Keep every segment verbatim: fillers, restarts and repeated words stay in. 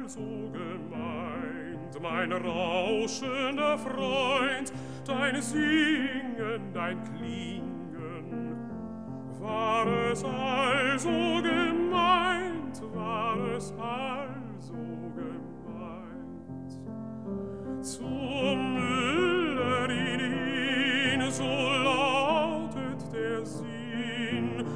also gemeint, mein rauschender Freund, dein Singen, dein Klingen. War es also gemeint, war es also gemeint, zum Müllerin hin, so lautet der Sinn.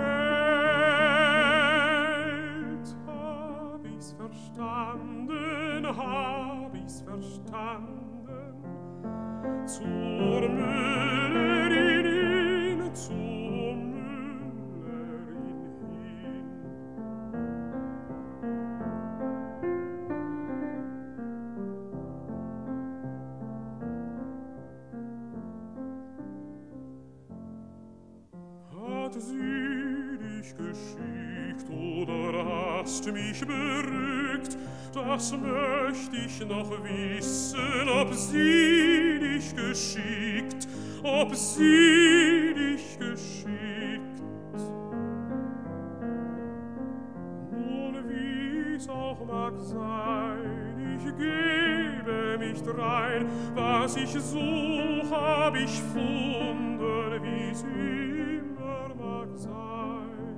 Geld, hab ich's verstanden, hab ich's verstanden, zur Müllerin hin, zur Müllerin hin. Hat sie dich geschickt oder hast mich berückt, das möcht ich noch wissen, ob sie dich geschickt, ob sie dich geschickt. Nun wie's auch mag sein, ich gebe mich drein, was ich such, hab ich funden, wie's immer mag sein.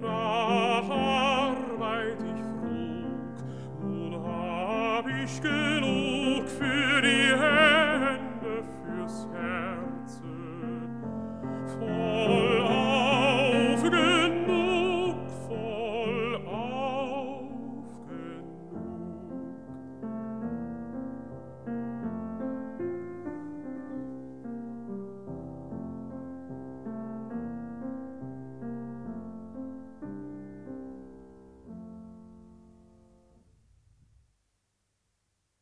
Nach Arbeit ich frug, nun hab ich gehört,